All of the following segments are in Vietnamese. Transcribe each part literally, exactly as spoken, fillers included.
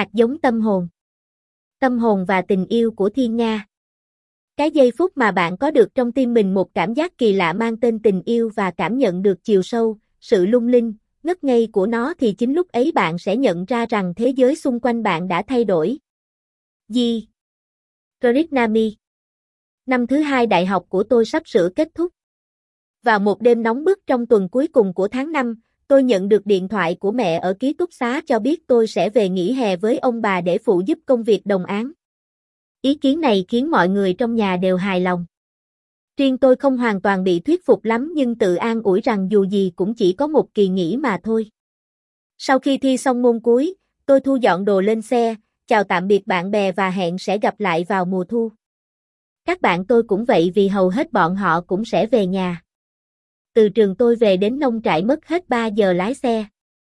Hạt giống tâm hồn. Tâm hồn và tình yêu của Thiên Nga. Cái giây phút mà bạn có được trong tim mình một cảm giác kỳ lạ mang tên tình yêu và cảm nhận được chiều sâu, sự lung linh, ngất ngây của nó thì chính lúc ấy bạn sẽ nhận ra rằng thế giới xung quanh bạn đã thay đổi. Di. Krishnami. Năm thứ hai đại học của tôi sắp sửa kết thúc. Vào một đêm nóng bức trong tuần cuối cùng của tháng năm, tôi nhận được điện thoại của mẹ ở ký túc xá cho biết tôi sẽ về nghỉ hè với ông bà để phụ giúp công việc đồng áng. Ý kiến này khiến mọi người trong nhà đều hài lòng. Riêng tôi không hoàn toàn bị thuyết phục lắm nhưng tự an ủi rằng dù gì cũng chỉ có một kỳ nghỉ mà thôi. Sau khi thi xong môn cuối, tôi thu dọn đồ lên xe, chào tạm biệt bạn bè và hẹn sẽ gặp lại vào mùa thu. Các bạn tôi cũng vậy vì hầu hết bọn họ cũng sẽ về nhà. Từ trường tôi về đến nông trại mất hết ba giờ lái xe.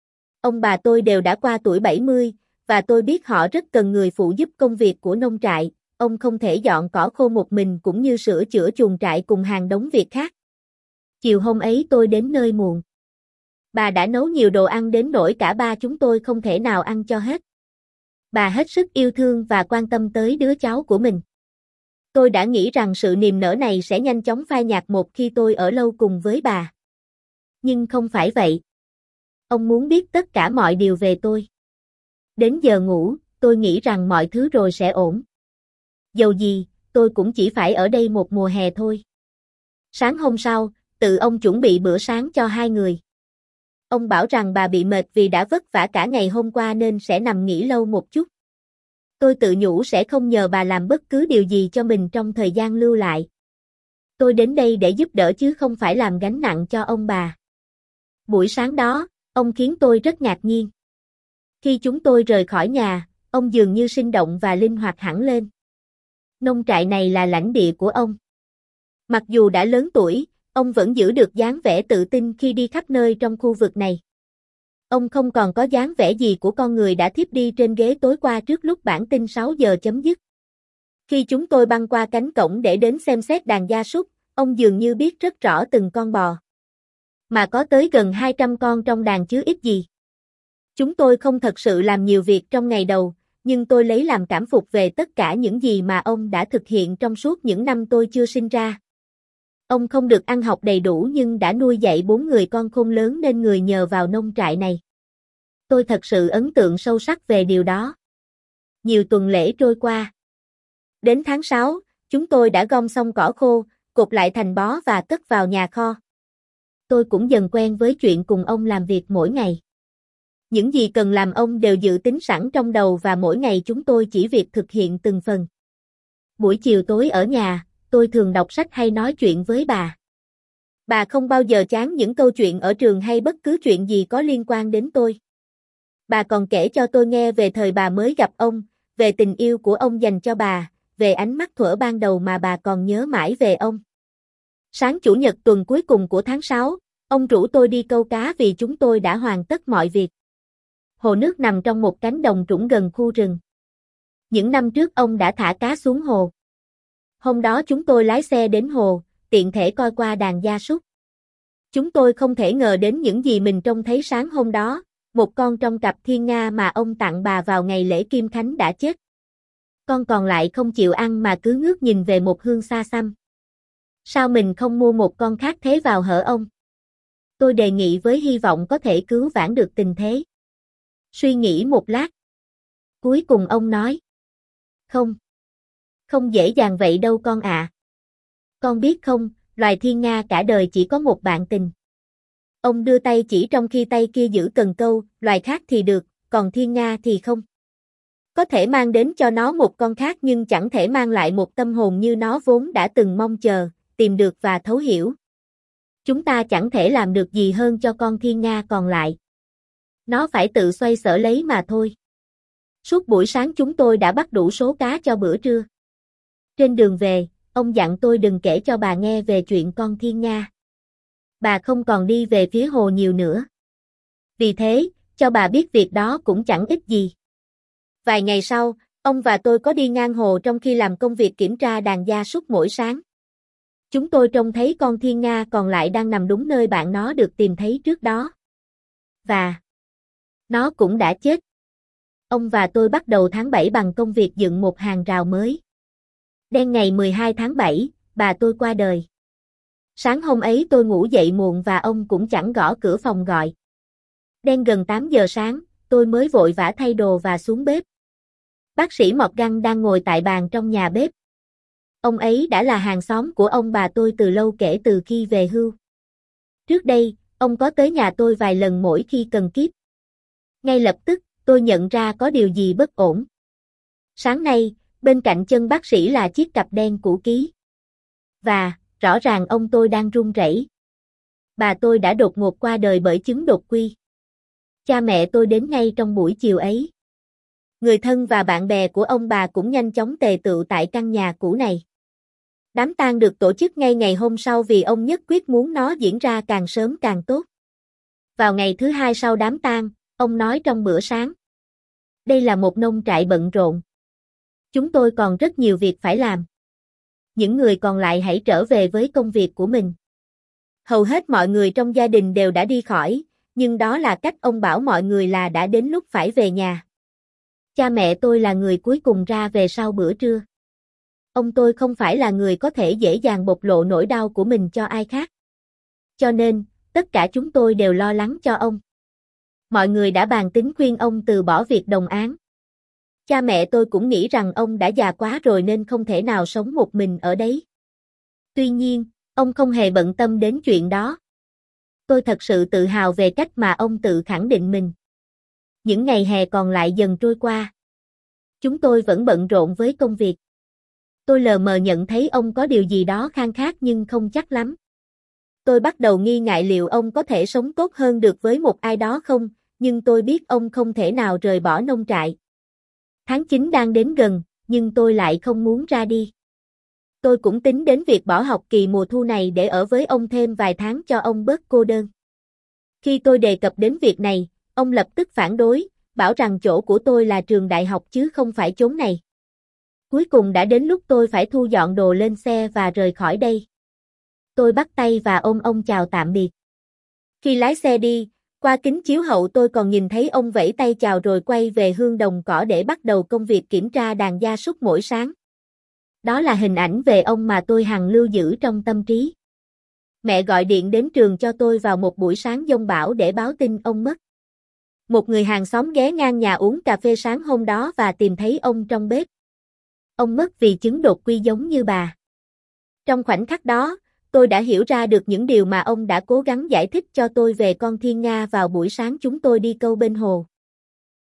Ông bà tôi đều đã qua tuổi bảy mươi, và tôi biết họ rất cần người phụ giúp công việc của nông trại. Ông không thể dọn cỏ khô một mình cũng như sửa chữa chuồng trại cùng hàng đống việc khác. Chiều hôm ấy tôi đến nơi muộn. Bà đã nấu nhiều đồ ăn đến nỗi cả ba chúng tôi không thể nào ăn cho hết. Bà hết sức yêu thương và quan tâm tới đứa cháu của mình. Tôi đã nghĩ rằng sự niềm nở này sẽ nhanh chóng phai nhạt một khi tôi ở lâu cùng với bà. Nhưng không phải vậy. Ông muốn biết tất cả mọi điều về tôi. Đến giờ ngủ, tôi nghĩ rằng mọi thứ rồi sẽ ổn. Dầu gì, tôi cũng chỉ phải ở đây một mùa hè thôi. Sáng hôm sau, tự ông chuẩn bị bữa sáng cho hai người. Ông bảo rằng bà bị mệt vì đã vất vả cả ngày hôm qua nên sẽ nằm nghỉ lâu một chút. Tôi tự nhủ sẽ không nhờ bà làm bất cứ điều gì cho mình trong thời gian lưu lại. Tôi đến đây để giúp đỡ chứ không phải làm gánh nặng cho ông bà. Buổi sáng đó, ông khiến tôi rất ngạc nhiên. Khi chúng tôi rời khỏi nhà, ông dường như sinh động và linh hoạt hẳn lên. Nông trại này là lãnh địa của ông. Mặc dù đã lớn tuổi, ông vẫn giữ được dáng vẻ tự tin khi đi khắp nơi trong khu vực này. Ông không còn có dáng vẻ gì của con người đã thiếp đi trên ghế tối qua trước lúc bản tin sáu giờ chấm dứt. Khi chúng tôi băng qua cánh cổng để đến xem xét đàn gia súc, ông dường như biết rất rõ từng con bò. Mà có tới gần hai trăm con trong đàn chứ ít gì. Chúng tôi không thật sự làm nhiều việc trong ngày đầu, nhưng tôi lấy làm cảm phục về tất cả những gì mà ông đã thực hiện trong suốt những năm tôi chưa sinh ra. Ông không được ăn học đầy đủ nhưng đã nuôi dạy bốn người con khôn lớn nên người nhờ vào nông trại này. Tôi thật sự ấn tượng sâu sắc về điều đó. Nhiều tuần lễ trôi qua. Đến tháng sáu, chúng tôi đã gom xong cỏ khô, cột lại thành bó và cất vào nhà kho. Tôi cũng dần quen với chuyện cùng ông làm việc mỗi ngày. Những gì cần làm ông đều dự tính sẵn trong đầu và mỗi ngày chúng tôi chỉ việc thực hiện từng phần. Buổi chiều tối ở nhà, tôi thường đọc sách hay nói chuyện với bà. Bà không bao giờ chán những câu chuyện ở trường hay bất cứ chuyện gì có liên quan đến tôi. Bà còn kể cho tôi nghe về thời bà mới gặp ông, về tình yêu của ông dành cho bà, về ánh mắt thuở ban đầu mà bà còn nhớ mãi về ông. Sáng Chủ nhật tuần cuối cùng của tháng sáu, ông rủ tôi đi câu cá vì chúng tôi đã hoàn tất mọi việc. Hồ nước nằm trong một cánh đồng trũng gần khu rừng. Những năm trước ông đã thả cá xuống hồ. Hôm đó chúng tôi lái xe đến hồ, tiện thể coi qua đàn gia súc. Chúng tôi không thể ngờ đến những gì mình trông thấy sáng hôm đó, một con trong cặp thiên nga mà ông tặng bà vào ngày lễ Kim Khánh đã chết. Con còn lại không chịu ăn mà cứ ngước nhìn về một hướng xa xăm. Sao mình không mua một con khác thế vào hở ông? Tôi đề nghị với hy vọng có thể cứu vãn được tình thế. Suy nghĩ một lát. Cuối cùng ông nói. Không. Không dễ dàng vậy đâu con ạ. Con biết không, loài thiên nga cả đời chỉ có một bạn tình. Ông đưa tay chỉ trong khi tay kia giữ cần câu, loài khác thì được, còn thiên nga thì không. Có thể mang đến cho nó một con khác nhưng chẳng thể mang lại một tâm hồn như nó vốn đã từng mong chờ, tìm được và thấu hiểu. Chúng ta chẳng thể làm được gì hơn cho con thiên nga còn lại. Nó phải tự xoay sở lấy mà thôi. Suốt buổi sáng chúng tôi đã bắt đủ số cá cho bữa trưa. Trên đường về, ông dặn tôi đừng kể cho bà nghe về chuyện con thiên nga. Bà không còn đi về phía hồ nhiều nữa. Vì thế, cho bà biết việc đó cũng chẳng ích gì. Vài ngày sau, ông và tôi có đi ngang hồ trong khi làm công việc kiểm tra đàn gia súc mỗi sáng. Chúng tôi trông thấy con thiên nga còn lại đang nằm đúng nơi bạn nó được tìm thấy trước đó. Và nó cũng đã chết. Ông và tôi bắt đầu tháng bảy bằng công việc dựng một hàng rào mới. Đen ngày mười hai tháng bảy, bà tôi qua đời. Sáng hôm ấy tôi ngủ dậy muộn và ông cũng chẳng gõ cửa phòng gọi. Đen gần tám giờ sáng, tôi mới vội vã thay đồ và xuống bếp. Bác sĩ Morgan đang ngồi tại bàn trong nhà bếp. Ông ấy đã là hàng xóm của ông bà tôi từ lâu kể từ khi về hưu. Trước đây, ông có tới nhà tôi vài lần mỗi khi cần kíp. Ngay lập tức, tôi nhận ra có điều gì bất ổn. Sáng nay, bên cạnh chân bác sĩ là chiếc cặp đen cũ kỹ. Và, rõ ràng ông tôi đang run rẩy. Bà tôi đã đột ngột qua đời bởi chứng đột quỵ. Cha mẹ tôi đến ngay trong buổi chiều ấy. Người thân và bạn bè của ông bà cũng nhanh chóng tề tựu tại căn nhà cũ này. Đám tang được tổ chức ngay ngày hôm sau vì ông nhất quyết muốn nó diễn ra càng sớm càng tốt. Vào ngày thứ hai sau đám tang, ông nói trong bữa sáng. Đây là một nông trại bận rộn. Chúng tôi còn rất nhiều việc phải làm. Những người còn lại hãy trở về với công việc của mình. Hầu hết mọi người trong gia đình đều đã đi khỏi, nhưng đó là cách ông bảo mọi người là đã đến lúc phải về nhà. Cha mẹ tôi là người cuối cùng ra về sau bữa trưa. Ông tôi không phải là người có thể dễ dàng bộc lộ nỗi đau của mình cho ai khác. Cho nên, tất cả chúng tôi đều lo lắng cho ông. Mọi người đã bàn tính khuyên ông từ bỏ việc đồng áng. Cha mẹ tôi cũng nghĩ rằng ông đã già quá rồi nên không thể nào sống một mình ở đấy. Tuy nhiên, ông không hề bận tâm đến chuyện đó. Tôi thật sự tự hào về cách mà ông tự khẳng định mình. Những ngày hè còn lại dần trôi qua. Chúng tôi vẫn bận rộn với công việc. Tôi lờ mờ nhận thấy ông có điều gì đó khan khác nhưng không chắc lắm. Tôi bắt đầu nghi ngại liệu ông có thể sống tốt hơn được với một ai đó không, nhưng tôi biết ông không thể nào rời bỏ nông trại. Tháng chín đang đến gần, nhưng tôi lại không muốn ra đi. Tôi cũng tính đến việc bỏ học kỳ mùa thu này để ở với ông thêm vài tháng cho ông bớt cô đơn. Khi tôi đề cập đến việc này, ông lập tức phản đối, bảo rằng chỗ của tôi là trường đại học chứ không phải chốn này. Cuối cùng đã đến lúc tôi phải thu dọn đồ lên xe và rời khỏi đây. Tôi bắt tay và ôm ông chào tạm biệt. Khi lái xe đi, qua kính chiếu hậu tôi còn nhìn thấy ông vẫy tay chào rồi quay về hương đồng cỏ để bắt đầu công việc kiểm tra đàn gia súc mỗi sáng. Đó là hình ảnh về ông mà tôi hằng lưu giữ trong tâm trí. Mẹ gọi điện đến trường cho tôi vào một buổi sáng giông bão để báo tin ông mất. Một người hàng xóm ghé ngang nhà uống cà phê sáng hôm đó và tìm thấy ông trong bếp. Ông mất vì chứng đột quỵ giống như bà. Trong khoảnh khắc đó, tôi đã hiểu ra được những điều mà ông đã cố gắng giải thích cho tôi về con thiên nga vào buổi sáng chúng tôi đi câu bên hồ.